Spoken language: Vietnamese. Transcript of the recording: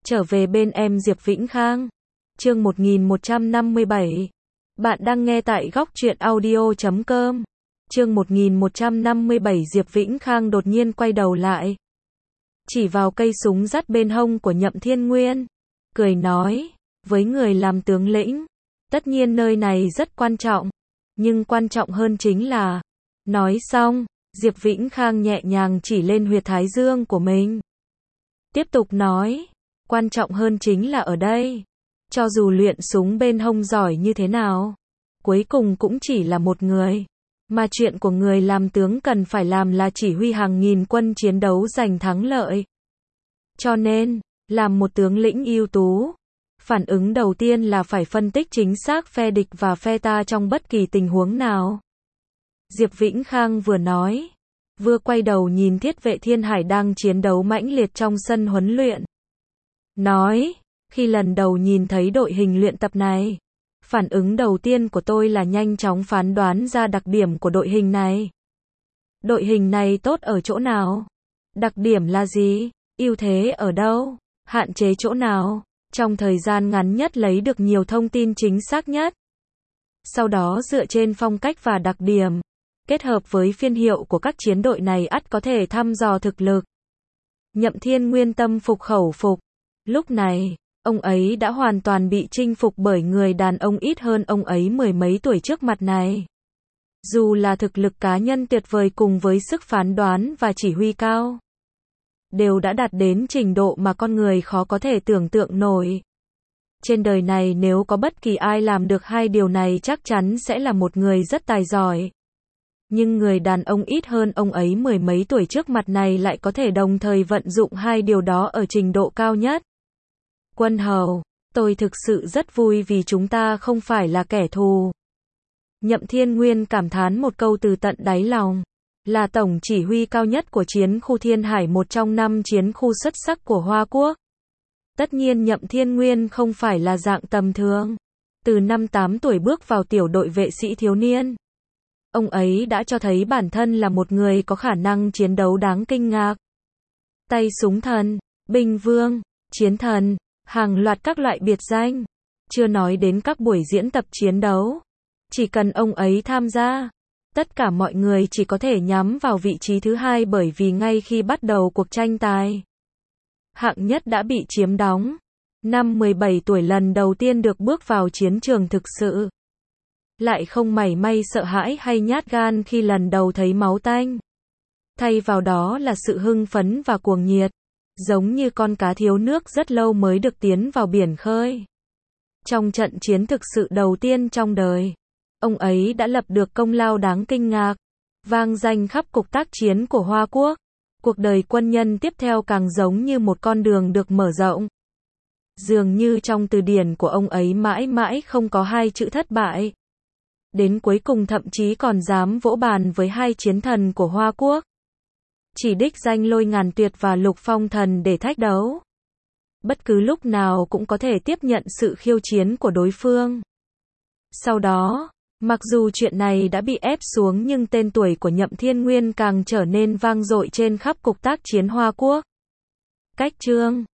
Trở về bên em Diệp Vĩnh Khang. Chương 1157. Bạn đang nghe tại góc truyện audio.com. Chương 1157. Diệp Vĩnh Khang đột nhiên quay đầu lại, chỉ vào cây súng dắt bên hông của Nhậm Thiên Nguyên, cười nói, với người làm tướng lĩnh, tất nhiên nơi này rất quan trọng, nhưng quan trọng hơn chính là... Nói xong, Diệp Vĩnh Khang nhẹ nhàng chỉ lên huyệt thái dương của mình. Tiếp tục nói, quan trọng hơn chính là ở đây. Cho dù luyện súng bên hông giỏi như thế nào, cuối cùng cũng chỉ là một người. Mà chuyện của người làm tướng cần phải làm là chỉ huy hàng nghìn quân chiến đấu giành thắng lợi. Cho nên, làm một tướng lĩnh ưu tú, phản ứng đầu tiên là phải phân tích chính xác phe địch và phe ta trong bất kỳ tình huống nào. Diệp Vĩnh Khang vừa nói, vừa quay đầu nhìn Thiết Vệ Thiên Hải đang chiến đấu mãnh liệt trong sân huấn luyện. Nói, khi lần đầu nhìn thấy đội hình luyện tập này, phản ứng đầu tiên của tôi là nhanh chóng phán đoán ra đặc điểm của đội hình này. Đội hình này tốt ở chỗ nào? Đặc điểm là gì? Ưu thế ở đâu? Hạn chế chỗ nào? Trong thời gian ngắn nhất lấy được nhiều thông tin chính xác nhất. Sau đó dựa trên phong cách và đặc điểm, kết hợp với phiên hiệu của các chiến đội này ắt có thể thăm dò thực lực. Nhậm Thiên Nguyên tâm phục khẩu phục. Lúc này, ông ấy đã hoàn toàn bị chinh phục bởi người đàn ông ít hơn ông ấy mười mấy tuổi trước mặt này. Dù là thực lực cá nhân tuyệt vời cùng với sức phán đoán và chỉ huy cao, đều đã đạt đến trình độ mà con người khó có thể tưởng tượng nổi. Trên đời này nếu có bất kỳ ai làm được hai điều này chắc chắn sẽ là một người rất tài giỏi. Nhưng người đàn ông ít hơn ông ấy mười mấy tuổi trước mặt này lại có thể đồng thời vận dụng hai điều đó ở trình độ cao nhất. Quân hầu, tôi thực sự rất vui vì chúng ta không phải là kẻ thù. Nhậm Thiên Nguyên cảm thán một câu từ tận đáy lòng. Là tổng chỉ huy cao nhất của chiến khu Thiên Hải, một trong 5 chiến khu xuất sắc của Hoa Quốc. Tất nhiên Nhậm Thiên Nguyên không phải là dạng tầm thường. Từ năm 8 tuổi bước vào tiểu đội vệ sĩ thiếu niên, ông ấy đã cho thấy bản thân là một người có khả năng chiến đấu đáng kinh ngạc. Tay súng thần, binh vương, chiến thần, hàng loạt các loại biệt danh. Chưa nói đến các buổi diễn tập chiến đấu. Chỉ cần ông ấy tham gia, tất cả mọi người chỉ có thể nhắm vào vị trí thứ hai, bởi vì ngay khi bắt đầu cuộc tranh tài, hạng nhất đã bị chiếm đóng. Năm 17 tuổi lần đầu tiên được bước vào chiến trường thực sự, lại không mảy may sợ hãi hay nhát gan khi lần đầu thấy máu tanh. Thay vào đó là sự hưng phấn và cuồng nhiệt, giống như con cá thiếu nước rất lâu mới được tiến vào biển khơi. Trong trận chiến thực sự đầu tiên trong đời, ông ấy đã lập được công lao đáng kinh ngạc, vang danh khắp cục tác chiến của Hoa Quốc. Cuộc đời quân nhân tiếp theo càng giống như một con đường được mở rộng. Dường như trong từ điển của ông ấy mãi mãi không có hai chữ thất bại. Đến cuối cùng thậm chí còn dám vỗ bàn với hai chiến thần của Hoa Quốc. Chỉ đích danh Lôi Ngàn Tuyệt và Lục Phong Thần để thách đấu. Bất cứ lúc nào cũng có thể tiếp nhận sự khiêu chiến của đối phương. Sau đó, mặc dù chuyện này đã bị ép xuống nhưng tên tuổi của Nhậm Thiên Nguyên càng trở nên vang dội trên khắp cục tác chiến Hoa Quốc. Cách chương